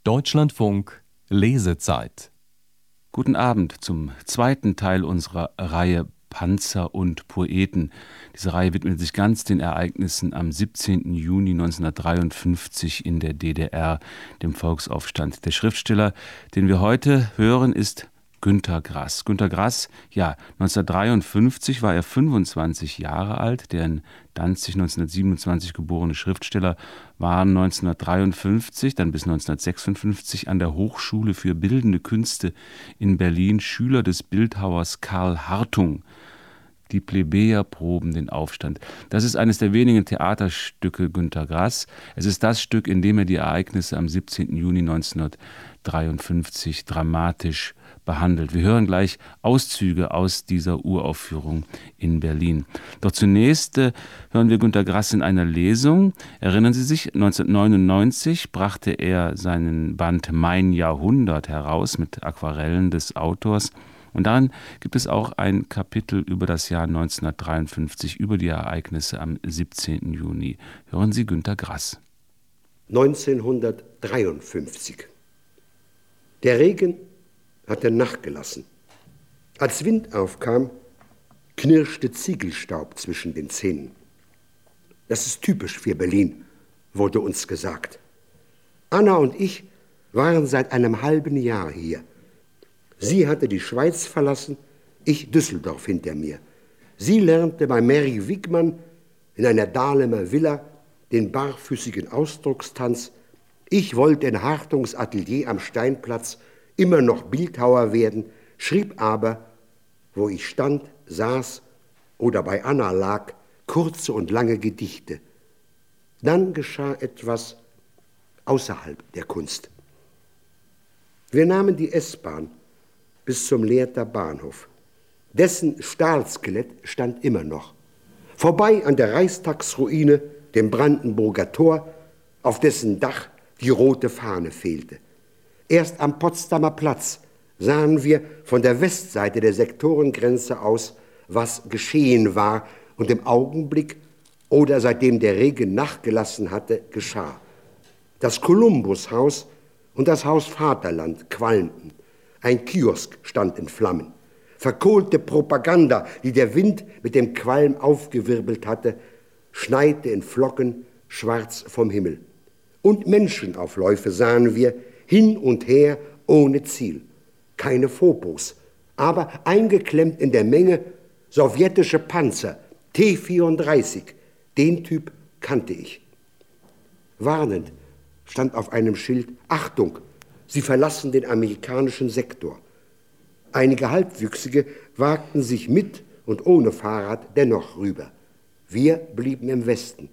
Deutschlandfunk Lesezeit. Guten Abend zum zweiten Teil unserer Reihe Panzer und Poeten. Diese Reihe widmet sich ganz den Ereignissen am 17. Juni 1953 in der DDR, dem Volksaufstand. Der Schriftsteller, den wir heute hören, ist Günter Grass. Günter Grass, 1953 war er 25 Jahre alt. Der in Danzig 1927 geborene Schriftsteller war 1953, dann bis 1956 an der Hochschule für Bildende Künste in Berlin Schüler des Bildhauers Karl Hartung. Die Plebejer proben den Aufstand. Das ist eines der wenigen Theaterstücke Günter Grass. Es ist das Stück, in dem er die Ereignisse am 17. Juni 1953 dramatisch behandelt. Wir hören gleich Auszüge aus dieser Uraufführung in Berlin. Doch zunächst hören wir Günter Grass in einer Lesung. Erinnern Sie sich, 1999 brachte er seinen Band Mein Jahrhundert heraus mit Aquarellen des Autors. Und darin gibt es auch ein Kapitel über das Jahr 1953, über die Ereignisse am 17. Juni. Hören Sie Günter Grass. 1953. Der Regen hatte nachgelassen. Als Wind aufkam, knirschte Ziegelstaub zwischen den Zähnen. Das ist typisch für Berlin, wurde uns gesagt. Anna und ich waren seit einem halben Jahr hier. Sie hatte die Schweiz verlassen, ich Düsseldorf hinter mir. Sie lernte bei Mary Wigmann in einer Dahlemer Villa den barfüßigen Ausdruckstanz. Ich wollte in Hartungs Atelier am Steinplatz immer noch Bildhauer werden, schrieb aber, wo ich stand, saß oder bei Anna lag, kurze und lange Gedichte. Dann geschah etwas außerhalb der Kunst. Wir nahmen die S-Bahn bis zum Lehrter Bahnhof. Dessen Stahlskelett stand immer noch. Vorbei an der Reichstagsruine, dem Brandenburger Tor, auf dessen Dach die rote Fahne fehlte. Erst am Potsdamer Platz sahen wir von der Westseite der Sektorengrenze aus, was geschehen war und im Augenblick oder seitdem der Regen nachgelassen hatte, geschah. Das Kolumbushaus und das Haus Vaterland qualmten. Ein Kiosk stand in Flammen. Verkohlte Propaganda, die der Wind mit dem Qualm aufgewirbelt hatte, schneite in Flocken schwarz vom Himmel. Und Menschenaufläufe sahen wir, hin und her ohne Ziel. Keine Phobos, aber eingeklemmt in der Menge sowjetische Panzer, T-34. Den Typ kannte ich. Warnend stand auf einem Schild: Achtung, Sie verlassen den amerikanischen Sektor. Einige Halbwüchsige wagten sich mit und ohne Fahrrad dennoch rüber. Wir blieben im Westen.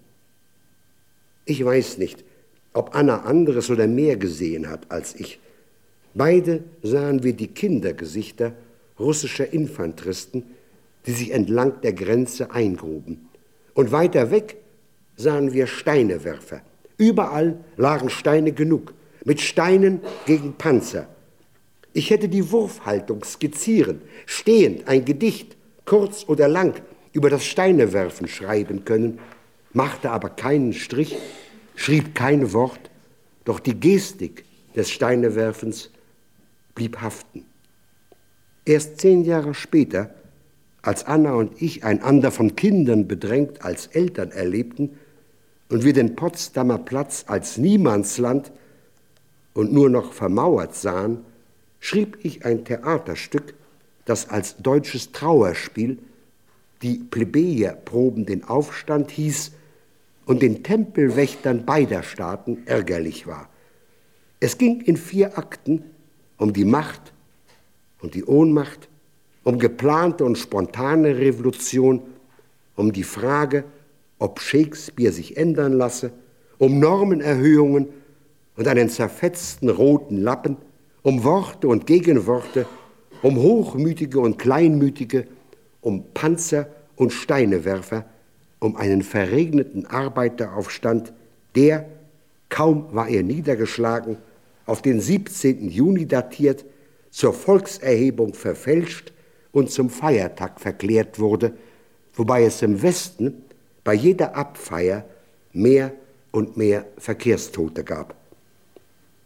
Ich weiß nicht, ob Anna anderes oder mehr gesehen hat als ich. Beide sahen wir die Kindergesichter russischer Infanteristen, die sich entlang der Grenze eingruben. Und weiter weg sahen wir Steinewerfer. Überall lagen Steine genug, mit Steinen gegen Panzer. Ich hätte die Wurfhaltung skizzieren, stehend ein Gedicht, kurz oder lang, über das Steinewerfen schreiben können, machte aber keinen Strich, schrieb kein Wort, doch die Gestik des Steinewerfens blieb haften. Erst 10 Jahre später, als Anna und ich einander von Kindern bedrängt als Eltern erlebten und wir den Potsdamer Platz als Niemandsland und nur noch vermauert sahen, schrieb ich ein Theaterstück, das als deutsches Trauerspiel die Plebejer proben den Aufstand hieß und den Tempelwächtern beider Staaten ärgerlich war. Es ging in 4 Akten um die Macht und die Ohnmacht, um geplante und spontane Revolution, um die Frage, ob Shakespeare sich ändern lasse, um Normenerhöhungen und einen zerfetzten roten Lappen, um Worte und Gegenworte, um Hochmütige und Kleinmütige, um Panzer und Steinewerfer, um einen verregneten Arbeiteraufstand, der, kaum war er niedergeschlagen, auf den 17. Juni datiert, zur Volkserhebung verfälscht und zum Feiertag verklärt wurde, wobei es im Westen bei jeder Abfeier mehr und mehr Verkehrstote gab.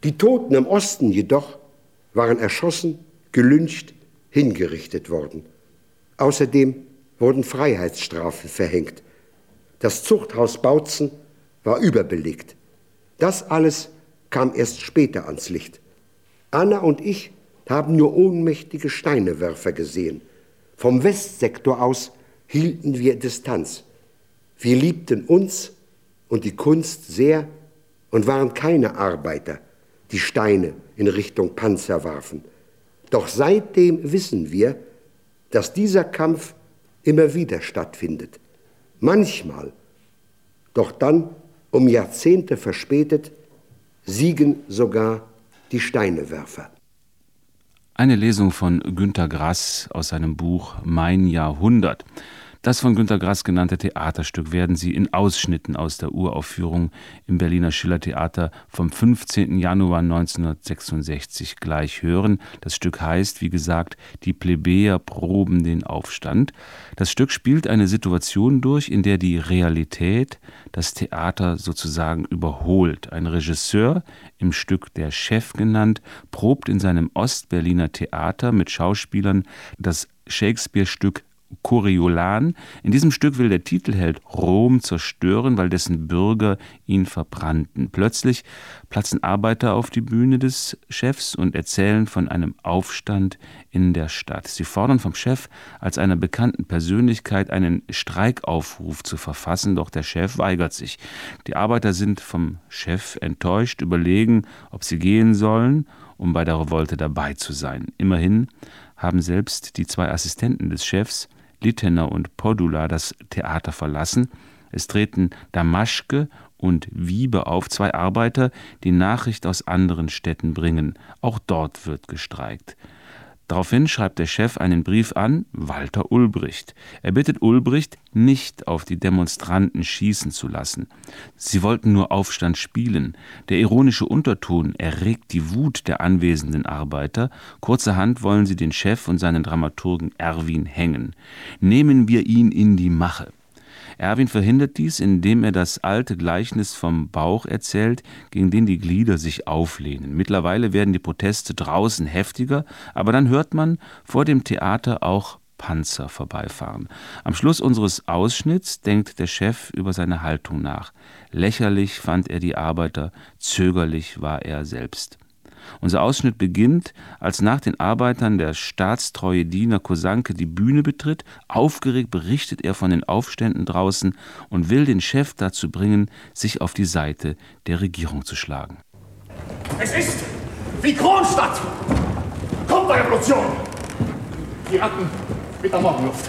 Die Toten im Osten jedoch waren erschossen, gelyncht, hingerichtet worden. Außerdem wurden Freiheitsstrafen verhängt. Das Zuchthaus Bautzen war überbelegt. Das alles kam erst später ans Licht. Anna und ich haben nur ohnmächtige Steinewerfer gesehen. Vom Westsektor aus hielten wir Distanz. Wir liebten uns und die Kunst sehr und waren keine Arbeiter, die Steine in Richtung Panzer warfen. Doch seitdem wissen wir, dass dieser Kampf immer wieder stattfindet. Manchmal, doch dann um Jahrzehnte verspätet, siegen sogar die Steinewerfer. Eine Lesung von Günter Grass aus seinem Buch Mein Jahrhundert. Das von Günter Grass genannte Theaterstück werden Sie in Ausschnitten aus der Uraufführung im Berliner Schillertheater vom 15. Januar 1966 gleich hören. Das Stück heißt, wie gesagt, Die Plebejer proben den Aufstand. Das Stück spielt eine Situation durch, in der die Realität das Theater sozusagen überholt. Ein Regisseur, im Stück der Chef genannt, probt in seinem Ostberliner Theater mit Schauspielern das Shakespeare-Stück Coriolan. In diesem Stück will der Titelheld Rom zerstören, weil dessen Bürger ihn verbrannten. Plötzlich platzen Arbeiter auf die Bühne des Chefs und erzählen von einem Aufstand in der Stadt. Sie fordern vom Chef, als einer bekannten Persönlichkeit einen Streikaufruf zu verfassen, doch der Chef weigert sich. Die Arbeiter sind vom Chef enttäuscht, überlegen, ob sie gehen sollen, um bei der Revolte dabei zu sein. Immerhin haben selbst die zwei Assistenten des Chefs, Littener und Podula, das Theater verlassen. Es treten Damaschke und Wiebe auf, zwei Arbeiter, die Nachricht aus anderen Städten bringen. Auch dort wird gestreikt. Daraufhin schreibt der Chef einen Brief an Walter Ulbricht. Er bittet Ulbricht, nicht auf die Demonstranten schießen zu lassen. Sie wollten nur Aufstand spielen. Der ironische Unterton erregt die Wut der anwesenden Arbeiter. Kurzerhand wollen sie den Chef und seinen Dramaturgen Erwin hängen. Nehmen wir ihn in die Mache. Erwin verhindert dies, indem er das alte Gleichnis vom Bauch erzählt, gegen den die Glieder sich auflehnen. Mittlerweile werden die Proteste draußen heftiger, aber dann hört man vor dem Theater auch Panzer vorbeifahren. Am Schluss unseres Ausschnitts denkt der Chef über seine Haltung nach. Lächerlich fand er die Arbeiter, zögerlich war er selbst. Unser Ausschnitt beginnt, als nach den Arbeitern der staatstreue Diener Kosanke die Bühne betritt. Aufgeregt berichtet er von den Aufständen draußen und will den Chef dazu bringen, sich auf die Seite der Regierung zu schlagen. Es ist wie Kronstadt. Kommt der Revolution. Die Ratten mit der Morgenluft.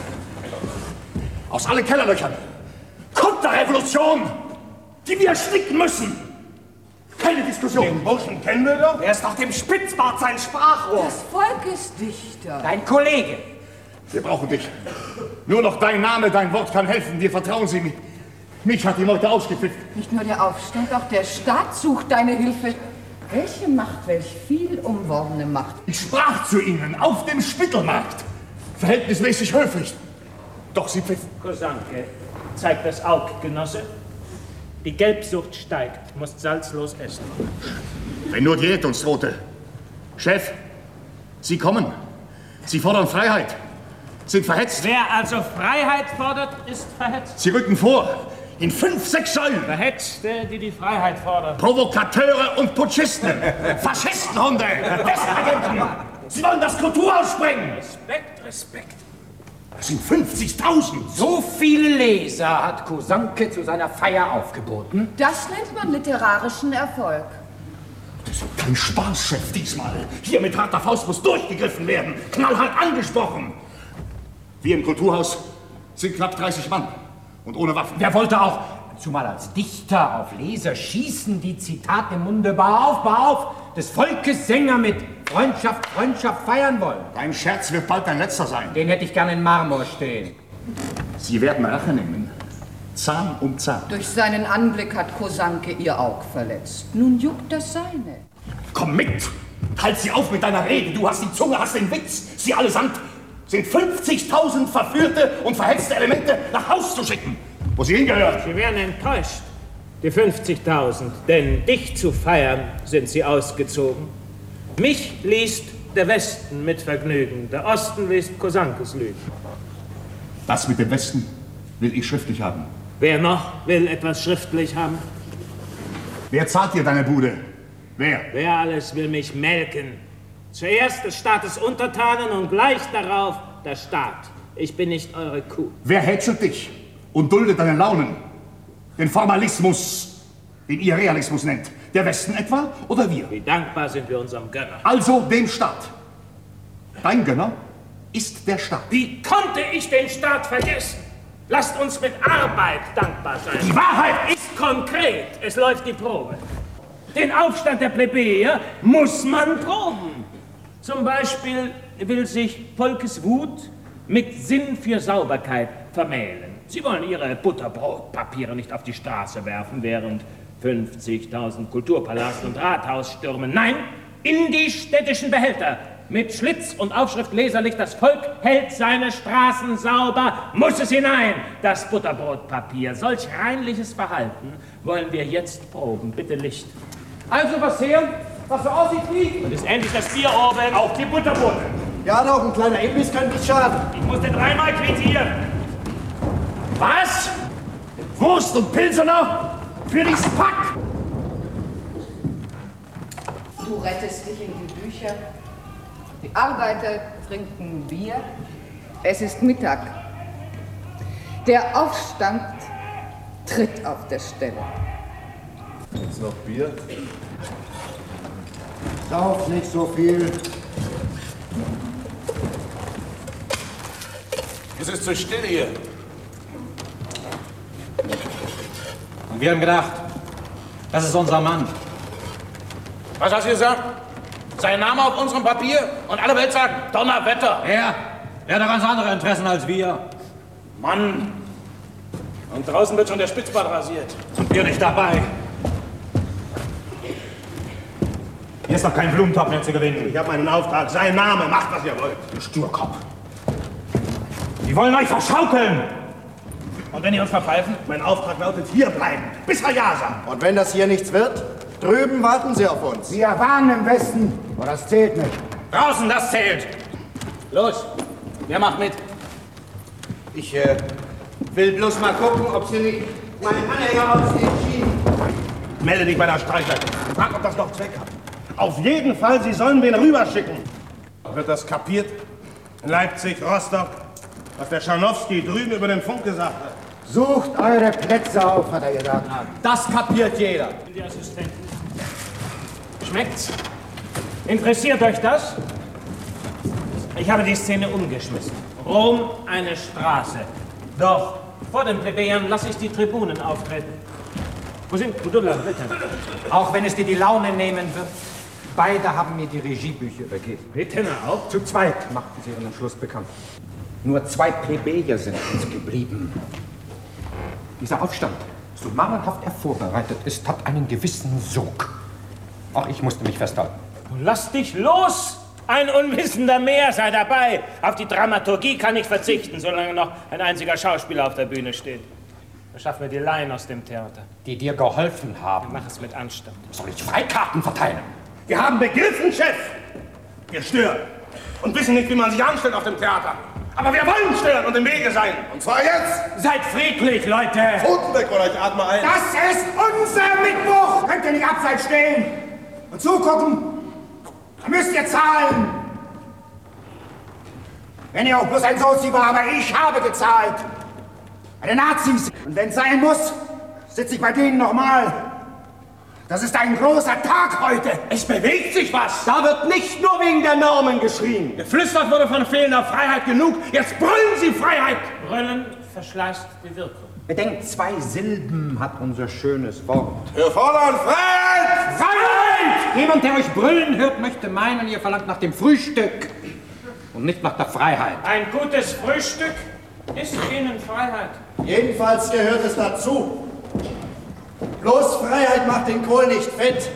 Aus allen Kellerlöchern. Kommt der Revolution, die wir ersticken müssen. Keine Diskussion. Den Burschen kennen wir doch. Er ist nach dem Spitzbart sein Sprachrohr. Das Volk ist Dichter. Dein Kollege. Wir brauchen dich. Nur noch dein Name, dein Wort kann helfen. Wir vertrauen Sie mir. Mich hat die Leute ausgepfiffen. Nicht nur der Aufstand, auch der Staat sucht deine Hilfe. Welche Macht, welch viel umworbene Macht. Ich sprach zu Ihnen auf dem Spittelmarkt. Verhältnismäßig höflich. Doch Sie pfiffen. Kosanke, zeigt das Aug, Genosse. Die Gelbsucht steigt, musst salzlos essen. Wenn nur Diät uns drohte. Chef, Sie kommen. Sie fordern Freiheit. Sind verhetzt. Wer also Freiheit fordert, ist verhetzt. Sie rücken vor. In 5, 6 Säulen. Verhetzte, die die Freiheit fordern. Provokateure und Putschisten. Faschistenhunde. Westagenten. Sie wollen das Kulturhaus sprengen. Respekt, Respekt. Das sind 50.000. So viele Leser hat Kosanke zu seiner Feier aufgeboten. Das nennt man literarischen Erfolg. Das ist kein Spaß, Chef, diesmal. Hier mit harter Faust muss durchgegriffen werden. Knallhart angesprochen. Wir im Kulturhaus sind knapp 30 Mann. Und ohne Waffen. Wer wollte auch, zumal als Dichter, auf Leser schießen, die Zitate im Munde, bau auf, des Volkes Sänger mit Freundschaft, Freundschaft feiern wollen. Dein Scherz wird bald dein letzter sein. Den hätte ich gern in Marmor stehen. Sie werden Rache nehmen. Zahn um Zahn. Durch seinen Anblick hat Kosanke ihr Aug verletzt. Nun juckt das seine. Komm mit! Halt sie auf mit deiner Rede. Du hast die Zunge, hast den Witz. Sie allesamt sind 50.000 verführte und verhetzte Elemente nach Haus zu schicken, wo sie hingehören. Sie werden enttäuscht. Die 50.000, denn dich zu feiern, sind sie ausgezogen. Mich liest der Westen mit Vergnügen, der Osten liest Kosankes Lügen. Das mit dem Westen will ich schriftlich haben. Wer noch will etwas schriftlich haben? Wer zahlt dir deine Bude? Wer? Wer alles will mich melken? Zuerst des Staates Untertanen und gleich darauf der Staat. Ich bin nicht eure Kuh. Wer hätschelt dich und duldet deine Launen? Den Formalismus, den ihr Realismus nennt. Der Westen etwa oder wir? Wie dankbar sind wir unserem Gönner. Also dem Staat. Dein Gönner ist der Staat. Wie konnte ich den Staat vergessen? Lasst uns mit Arbeit dankbar sein. Die Wahrheit ist konkret. Es läuft die Probe. Den Aufstand der Plebejer muss man proben. Zum Beispiel will sich Volkes Wut mit Sinn für Sauberkeit vermählen. Sie wollen ihre Butterbrotpapiere nicht auf die Straße werfen, während 50.000 Kulturpalast und Rathaus stürmen. Nein, in die städtischen Behälter. Mit Schlitz und Aufschrift leserlich, das Volk hält seine Straßen sauber, muss es hinein, das Butterbrotpapier. Solch reinliches Verhalten wollen wir jetzt proben. Bitte Licht. Also, was her? Was so aussieht wie? Und ist endlich das Bier oben. Auch die Butterbrote. Ja, doch, ein kleiner Imbiss kann nicht schaden. Ich musste 3-mal quittieren. Was? Wurst und Pilsener? Für diesen Pack? Du rettest dich in die Bücher. Die Arbeiter trinken Bier. Es ist Mittag. Der Aufstand tritt auf der Stelle. Jetzt noch Bier? Sauf nicht so viel. Es ist so still hier. Und wir haben gedacht, das ist unser Mann. Was hast du gesagt? Sein Name auf unserem Papier und alle Welt sagt Donnerwetter. Er hat doch ganz andere Interessen als wir. Mann. Und draußen wird schon der Spitzbart rasiert. Und wir nicht dabei. Hier ist doch kein Blumentopf mehr zu gewinnen. Ich habe meinen Auftrag. Sein Name. Macht, was ihr wollt. Du Sturkopf. Die wollen euch verschaukeln. Und wenn ihr uns verpfeifen? Mein Auftrag lautet, hier bleiben, bis er Ja sagt. Und wenn das hier nichts wird, drüben warten Sie auf uns. Wir waren im Westen, aber das zählt nicht. Draußen, das zählt. Los, wer macht mit? Ich will bloß mal gucken, ob Sie nicht meinen Anhänger aus den Schienen... Melde dich bei der Streichleitung. Frag, ob das noch Zweck hat. Auf jeden Fall, Sie sollen wen rüberschicken. Wird das kapiert? In Leipzig, Rostock, was der Scharnowski drüben über den Funk gesagt hat. Sucht eure Plätze auf, hat er gesagt. Das kapiert jeder. Die Assistenten. Schmeckt's? Interessiert euch das? Ich habe die Szene umgeschmissen. Rom, eine Straße. Doch vor den Plebejern lasse ich die Tribunen auftreten. Wo sind Gudula, bitte? Auch wenn es dir die Laune nehmen wird. Beide haben mir die Regiebücher übergeben. Bitte auch. Zu zweit machten sie ihren Entschluss bekannt. Nur 2 Plebejer sind uns geblieben. Dieser Aufstand, so mangelhaft er vorbereitet ist, hat einen gewissen Sog. Auch ich musste mich festhalten. Lass dich los! Ein Unwissender mehr sei dabei. Auf die Dramaturgie kann ich verzichten, solange noch ein einziger Schauspieler auf der Bühne steht. Verschaff mir die Laien aus dem Theater. Die dir geholfen haben. Mach es mit Anstand. Soll ich Freikarten verteilen? Wir haben begriffen, Chef. Wir stören und wissen nicht, wie man sich anstellt auf dem Theater. Aber wir wollen stören und im Wege sein. Und zwar jetzt. Seid friedlich, Leute! Pfoten weg oder ich atme ein. Das ist unser Mittwoch! Könnt ihr nicht abseits stehen und zugucken? Da müsst ihr zahlen! Wenn ihr auch bloß ein Sozi war, aber ich habe gezahlt! Bei den Nazis! Und wenn es sein muss, sitze ich bei denen nochmal. Das ist ein großer Tag heute! Es bewegt sich was. Da wird nicht nur wegen der Normen geschrien. Geflüstert wurde von fehlender Freiheit genug. Jetzt brüllen Sie Freiheit. Brüllen verschleißt die Wirkung. Bedenkt, 2 Silben hat unser schönes Wort. Wir fordern Freiheit! Freiheit! Jemand, der euch brüllen hört, möchte meinen, ihr verlangt nach dem Frühstück und nicht nach der Freiheit. Ein gutes Frühstück ist Ihnen Freiheit. Jedenfalls gehört es dazu. Bloß Freiheit macht den Kohl nicht fett.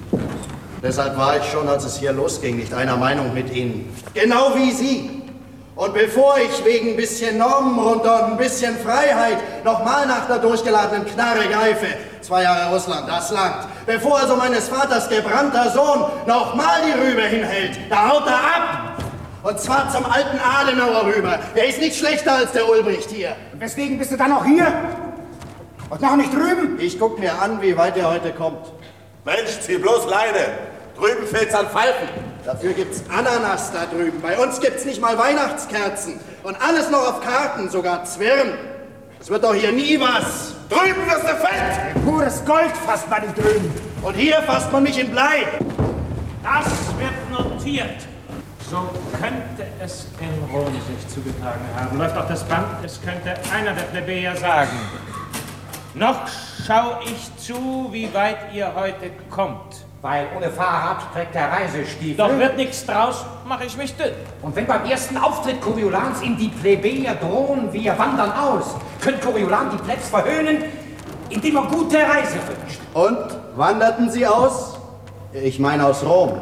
Deshalb war ich schon, als es hier losging, nicht einer Meinung mit Ihnen. Genau wie Sie. Und bevor ich wegen ein bisschen Normen runter und ein bisschen Freiheit nochmal nach der durchgeladenen Knarre greife, 2 Jahre Russland, das langt. Bevor also meines Vaters gebrannter Sohn nochmal die Rübe hinhält, da haut er ab. Und zwar zum alten Adenauer rüber. Der ist nicht schlechter als der Ulbricht hier. Und weswegen bist du dann auch hier? Und noch nicht drüben? Ich guck mir an, wie weit er heute kommt. Mensch, zieh bloß Leine. Drüben fällt's an Falten. Dafür gibt's Ananas da drüben. Bei uns gibt's nicht mal Weihnachtskerzen. Und alles noch auf Karten, sogar Zwirn. Es wird doch hier nie was. Drüben wirst du fett. Pures Gold fasst man nicht drüben. Und hier fasst man mich in Blei. Das wird notiert. So könnte es in Rom sich zugetragen haben. Läuft auch das Band, es könnte einer der Plebejer sagen. Noch schau ich zu, wie weit ihr heute kommt. Weil ohne Fahrrad trägt der Reisestiefel. Doch wird nichts draus, mache ich mich dünn. Und wenn beim ersten Auftritt Coriolans ihm die Plebejer drohen, wir wandern aus, könnte Coriolan die Plebs verhöhnen, indem er gute Reise wünscht. Und, wanderten Sie aus? Ich meine aus Rom.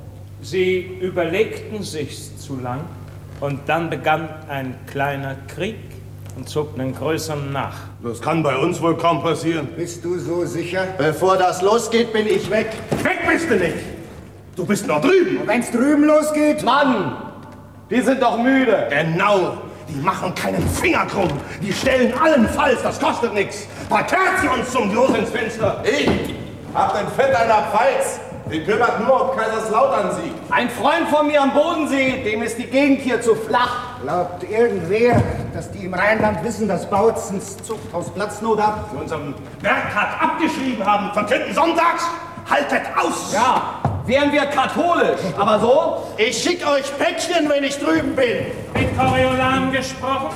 Sie überlegten sich's zu lang und dann begann ein kleiner Krieg und zog einen größeren nach. Das kann bei uns wohl kaum passieren. Bist du so sicher? Bevor das losgeht, bin ich weg. Weg bist du nicht. Du bist noch drüben. Und wenn's drüben losgeht? Mann, die sind doch müde. Genau. Die machen keinen Finger krumm. Die stellen allenfalls, das kostet nichts. Verkerzen uns zum Los ins Fenster. Ich hab den Fett einer Pfalz. Den kümmert nur, ob Kaiserslautern siegt. Ein Freund von mir am Bodensee, dem ist die Gegend hier zu flach. Glaubt irgendwer, dass die im Rheinland wissen, dass Bautzens Zuchthaus Platznot hat? Die unserem Werktag abgeschrieben haben, verkünden sonntags, haltet aus! Ja, wären wir katholisch, aber so? Ich schick euch Päckchen, wenn ich drüben bin. Mit Coriolan gesprochen?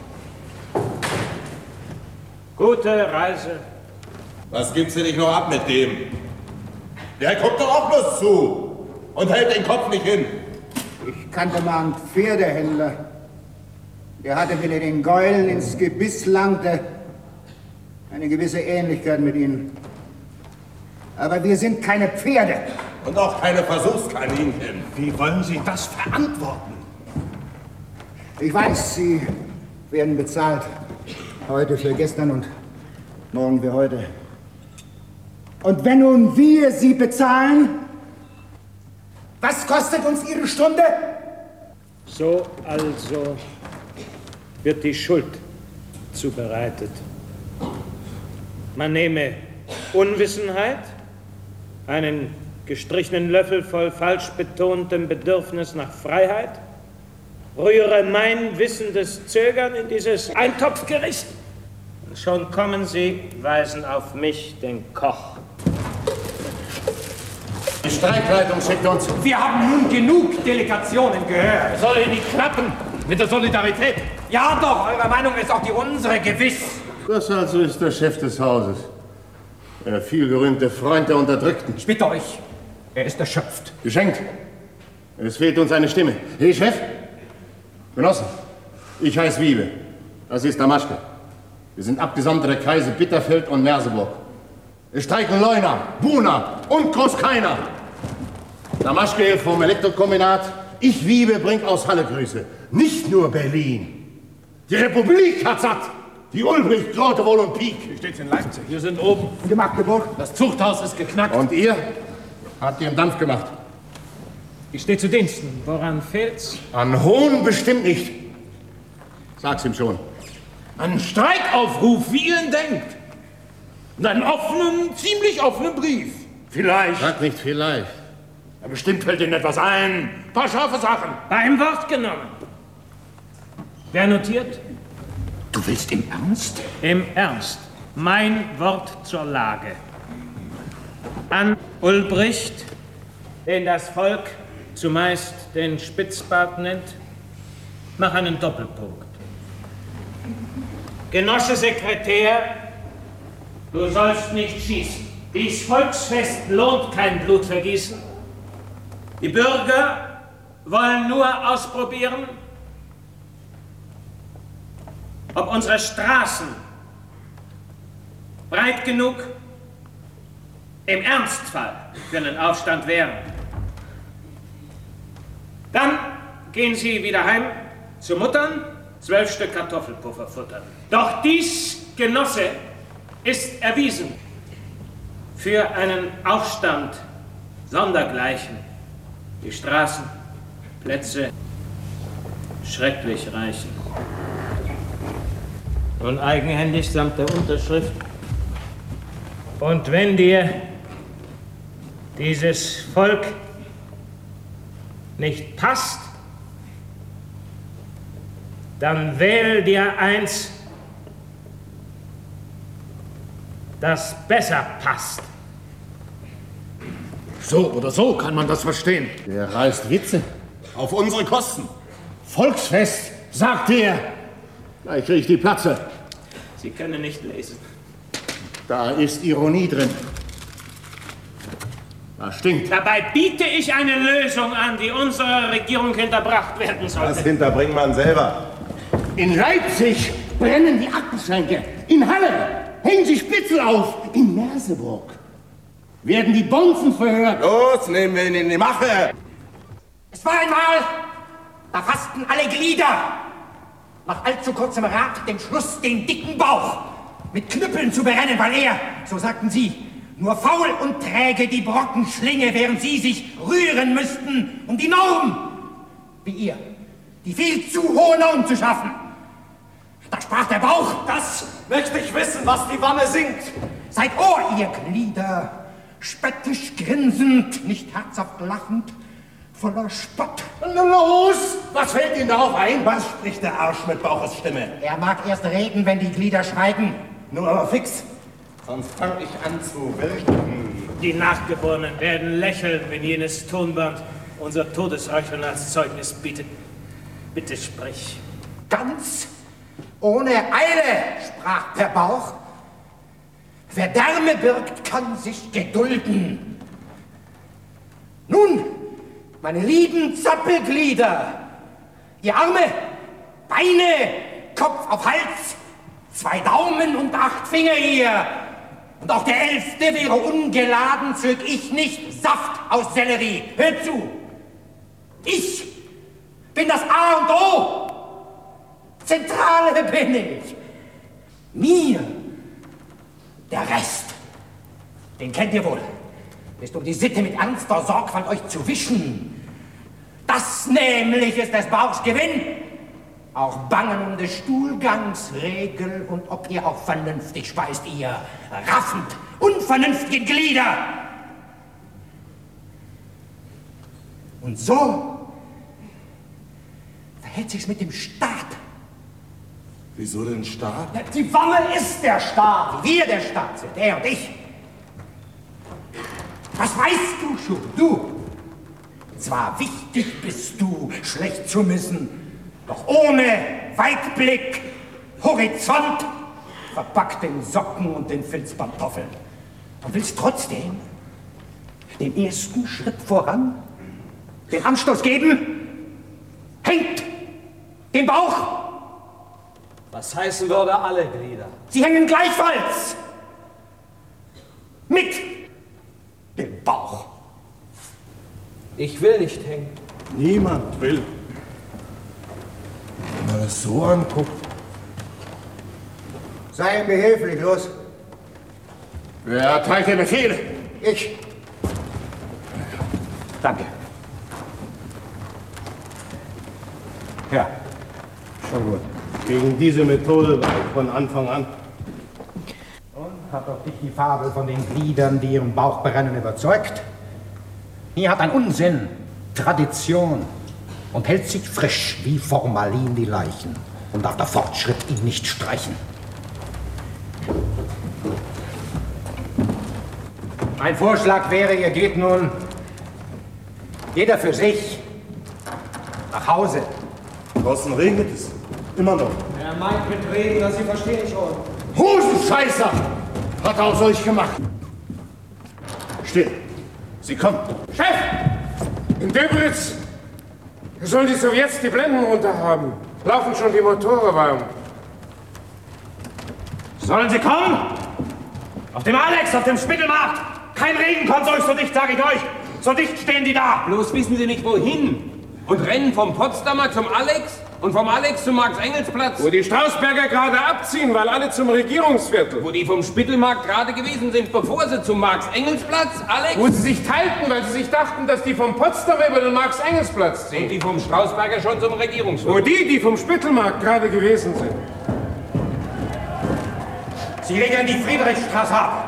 Gute Reise. Was gibt's denn nicht noch ab mit dem? Der guckt doch auch bloß zu und hält den Kopf nicht hin. Ich kannte mal einen Pferdehändler. Der hatte, wenn er den Gäulen ins Gebiss langte, eine gewisse Ähnlichkeit mit ihnen. Aber wir sind keine Pferde. Und auch keine Versuchskaninchen. Wie wollen Sie das verantworten? Ich weiß, Sie werden bezahlt. Heute für gestern und morgen für heute. Und wenn nun wir Sie bezahlen, was kostet uns Ihre Stunde? So also wird die Schuld zubereitet. Man nehme Unwissenheit, einen gestrichenen Löffel voll falsch betontem Bedürfnis nach Freiheit, rühre mein wissendes Zögern in dieses Eintopfgericht und schon kommen Sie, weisen auf mich, den Koch. Die Streikleitung schickt uns. Wir haben nun genug Delegationen gehört. Soll hier nicht klappen mit der Solidarität? Ja doch, eure Meinung ist auch die unsere, gewiss. Das also ist der Chef des Hauses. Der vielgerühmte Freund der Unterdrückten. Ich bitte euch, er ist erschöpft. Geschenkt. Es fehlt uns eine Stimme. Hey, Chef? Genossen, ich heiße Wiebe. Das ist Damaschke. Wir sind abgesandte der Kreise Bitterfeld und Merseburg. Es streiken Leuna, Buna und Großkeiner. Damaschke vom Elektrokombinat. Ich, Wiebe, bring aus Halle Grüße. Nicht nur Berlin. Die Republik hat satt. Die Ulbricht, Grote, Wohl und Pieck. Wie steht's in Leipzig? Wir sind oben. Und in Magdeburg? Das Zuchthaus ist geknackt. Und ihr? Habt ihr im Dampf gemacht? Ich stehe zu Diensten. Woran fehlt's? An Hohn bestimmt nicht. Sag's ihm schon. Ein Streikaufruf, wie ihr ihn denkt. Und einen offenen, ziemlich offenen Brief. Vielleicht. Sag nicht vielleicht. Ja, bestimmt fällt Ihnen etwas ein. Ein paar scharfe Sachen. Beim Wort genommen. Wer notiert? Du willst im Ernst? Im Ernst. Mein Wort zur Lage. An Ulbricht, den das Volk zumeist den Spitzbart nennt, mach einen Doppelpunkt. Genosse Sekretär, du sollst nicht schießen. Dies Volksfest lohnt kein Blutvergießen. Die Bürger wollen nur ausprobieren, ob unsere Straßen breit genug im Ernstfall für einen Aufstand wären. Dann gehen Sie wieder heim Zu Muttern 12 Stück Kartoffelpuffer futtern. Doch dies, Genosse, ist erwiesen für einen Aufstand sondergleichen. Die Straßen, Plätze schrecklich reichen. Und eigenhändig samt der Unterschrift. Und wenn dir dieses Volk nicht passt, dann wähl dir eins, das besser passt. So oder so kann man das verstehen. Der reißt Witze. Auf unsere Kosten. Volksfest, sagt er. Gleich krieg ich die Platze. Sie können nicht lesen. Da ist Ironie drin. Das stinkt. Dabei biete ich eine Lösung an, die unserer Regierung hinterbracht werden sollte. Das hinterbringt man selber. In Leipzig brennen die Aktenschränke. In Halle hängen sie Spitzel auf. In Merseburg werden die Bonzen verhört. Los, nehmen wir ihn in die Mache. Es war einmal, da fassten alle Glieder. Nach allzu kurzem Rat den Schluss, den dicken Bauch mit Knüppeln zu berennen, weil er, so sagten sie, nur faul und träge die Brocken schlinge, während sie sich rühren müssten, um die Norm, wie ihr, die viel zu hohe Norm zu schaffen. Da sprach der Bauch, das möchte ich wissen, was die Wanne singt. Seid Ohr, ihr Glieder, spöttisch grinsend, nicht herzhaft lachend, voller Spott. Na los, was fällt Ihnen darauf ein? Was spricht der Arsch mit Bauches Stimme? Er mag erst reden, wenn die Glieder schweigen. Nur aber fix. Sonst fang ich an zu wirken. Die Nachgeborenen werden lächeln, wenn jenes Tonband unser Todesräuchern als Zeugnis bietet. Bitte sprich. Ganz ohne Eile, sprach der Bauch. Wer Därme birgt, kann sich gedulden. Nun, meine lieben Zappelglieder, ihr Arme, Beine, Kopf auf Hals, 2 Daumen und 8 Finger hier. Und auch der 11. wäre ungeladen, zög ich nicht Saft aus Sellerie. Hört zu, ich bin das A und O. Zentrale bin ich. Mir, der Rest, den kennt ihr wohl. Ist um die Sitte mit ernster Sorgfalt euch zu wischen. Das nämlich ist des Bauchs Gewinn. Auch bangen um des Stuhlgangs Regel und ob ihr auch vernünftig speist, ihr raffend, unvernünftige Glieder. Und so verhält sich's mit dem Staat. Wieso den Staat? Ja, die Wanne ist der Staat, wie wir der Staat sind, er und ich. Was weißt du schon, du? Zwar wichtig bist du, schlecht zu müssen, doch ohne Weitblick, Horizont, verpackt in Socken und den Filzpantoffeln. Und willst trotzdem den ersten Schritt voran, den Anstoß geben, hängt den Bauch. Was heißen würde alle Glieder? Sie hängen gleichfalls mit dem Bauch. Ich will nicht hängen. Niemand will. Wenn man es so anguckt. Sei behilflich, los. Wer erteilt den Befehl? Ich. Danke. Ja, schon gut. Gegen diese Methode war ich von Anfang an. Und hat doch dich die Fabel von den Gliedern, die ihren Bauch brennen, überzeugt? Hier hat ein Unsinn Tradition und hält sich frisch wie Formalin die Leichen und darf der Fortschritt ihn nicht streichen. Mein Vorschlag wäre, ihr geht nun jeder für sich nach Hause. Draußen regnet es. Immer noch. Er meint mit Reden, dass Sie verstehen schon. Hosenscheißer hat er aus euch gemacht. Still. Sie kommen. Chef! In Döberitz sollen die Sowjets die Blenden runter haben. Laufen schon die Motoren warm. Sollen sie kommen? Auf dem Alex, auf dem Spittelmarkt. Kein Regen kommt euch so dicht, sag ich euch. So dicht stehen die da. Bloß wissen Sie nicht wohin. Und rennen vom Potsdamer zum Alex? Und vom Alex zum Marx-Engels-Platz. Wo die Strausberger gerade abziehen, weil alle zum Regierungsviertel. Wo die vom Spittelmarkt gerade gewesen sind, bevor sie zum Marx-Engels-Platz, Alex. Wo sie sich teilten, weil sie sich dachten, dass die vom Potsdamer über den Marx-Engels-Platz ziehen. Und die vom Strausberger schon zum Regierungsviertel. Wo die vom Spittelmarkt gerade gewesen sind. Sie regeln die Friedrichstraße ab.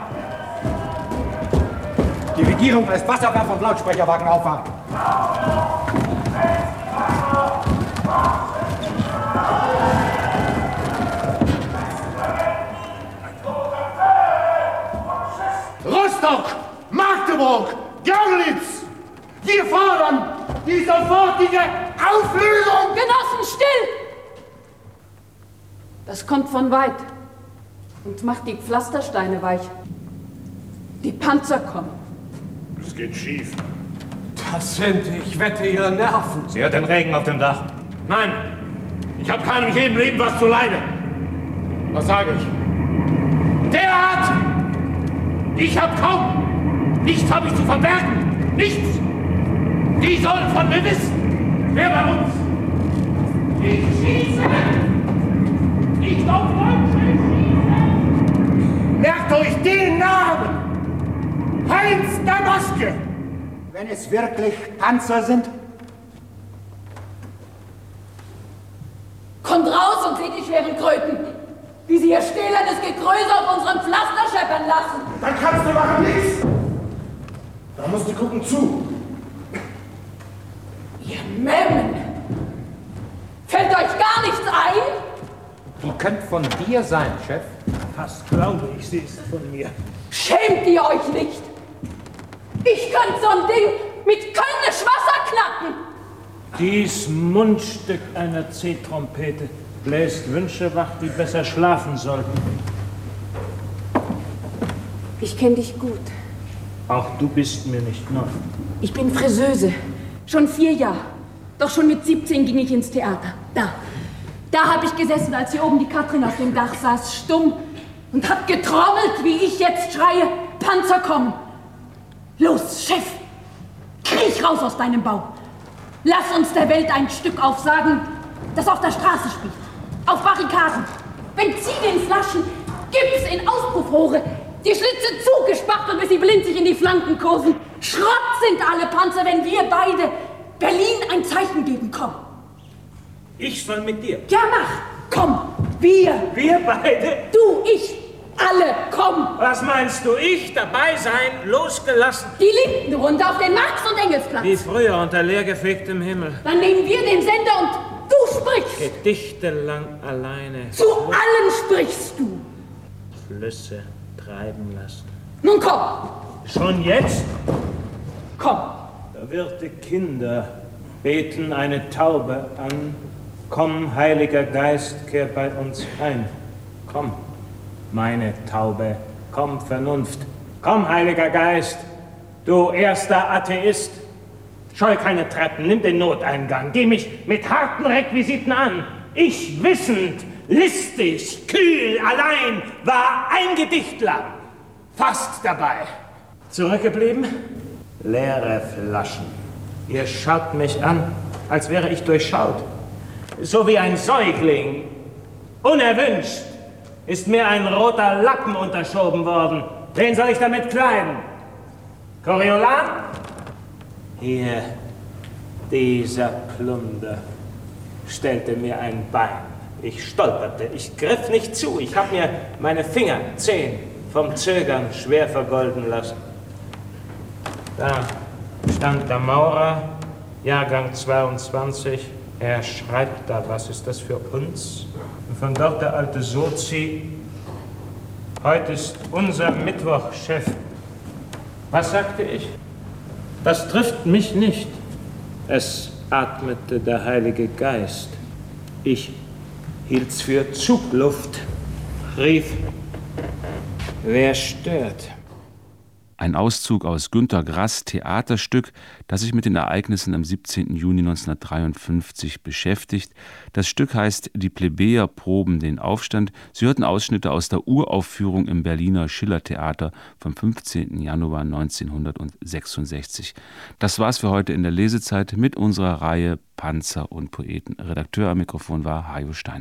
Die Regierung lässt Wasserwerfer und Lautsprecherwagen auffahren. Rostock, Magdeburg, Görlitz! Wir fordern die sofortige Auflösung! Genossen, still! Das kommt von weit und macht die Pflastersteine weich. Die Panzer kommen. Es geht schief. Das sind, ich wette, Ihre Nerven. Sie hat den Regen auf dem Dach. Nein, ich habe keinem in jedem Leben was zu leiden. Was sage ich? Der hat! Ich hab kaum! Nichts habe ich zu verbergen! Nichts! Die sollen von mir wissen, wer bei uns! Ich schieße! Nicht auf Deutsche schießen! Merkt euch den Namen! Heinz Damaske! Wenn es wirklich Panzer sind? Kommt raus und seht die schweren Kröten, wie sie ihr stählernes Gekröse auf unserem Pflaster scheppern lassen. Dann kannst du machen nichts! Da musst du gucken zu. Ihr Memmen! Fällt euch gar nichts ein? Die könnte von dir sein, Chef. Fast glaube ich, sie ist von mir. Schämt ihr euch nicht? Ich könnte so ein Ding mit Kölnisch Wasser knacken! Dies Mundstück einer C-Trompete bläst Wünsche wach, die besser schlafen sollten. Ich kenne dich gut. Auch du bist mir nicht neu. Ich bin Friseuse. Schon 4 Jahre. Doch schon mit 17 ging ich ins Theater. Da habe ich gesessen, als hier oben die Katrin auf dem Dach saß, stumm, und hab getrommelt, wie ich jetzt schreie, Panzer kommen. Los, Chef, kriech raus aus deinem Bau. Lass uns der Welt ein Stück aufsagen, das auf der Straße spielt, auf Barrikaden. Benzin in Flaschen, Gips in Auspuffrohre, die Schlitze zugespachtelt, bis sie blind sich in die Flanken kursen. Schrott sind alle Panzer, wenn wir beide Berlin ein Zeichen geben. Komm. Ich soll mit dir? Ja, mach. Komm, wir. Wir beide? Du, ich, alle, komm. Was meinst du, ich dabei sein, losgelassen? Die Lindenrunde auf den Marx- und Engelsplatz. Wie früher unter leergefegtem Himmel. Dann nehmen wir den Sender und du sprichst. Gedichte lang alleine. Zu allen sprichst du. Flüsse treiben lassen. Nun komm. Schon jetzt? Komm. Verwirrte Kinder beten eine Taube an. Komm, Heiliger Geist, kehr bei uns ein. Komm, meine Taube, komm, Vernunft. Komm, Heiliger Geist, du erster Atheist. Scheu keine Treppen, nimm den Noteingang. Geh mich mit harten Requisiten an. Ich wissend, listig, kühl, allein, war ein Gedichtler. Fast dabei. Zurückgeblieben? Leere Flaschen. Ihr schaut mich an, als wäre ich durchschaut. So wie ein Säugling. Unerwünscht ist mir ein roter Lappen unterschoben worden. Wen soll ich damit kleiden? Coriolan? Hier, dieser Plunder stellte mir ein Bein. Ich stolperte, ich griff nicht zu. Ich hab mir meine Finger, 10, vom Zögern schwer vergolden lassen. Da stand der Maurer, Jahrgang 22. Er schreibt da, was ist das für uns? Und von dort der alte Sozi. Heute ist unser Mittwoch, Chef. Was sagte ich? Das trifft mich nicht. Es atmete der Heilige Geist. Ich hielt's für Zugluft, rief, wer stört? Ein Auszug aus Günter Grass' Theaterstück, das sich mit den Ereignissen am 17. Juni 1953 beschäftigt. Das Stück heißt »Die Plebejer proben den Aufstand«. Sie hörten Ausschnitte aus der Uraufführung im Berliner Schillertheater vom 15. Januar 1966. Das war's für heute in der Lesezeit mit unserer Reihe Panzer und Poeten. Redakteur am Mikrofon war Hajo Steiner.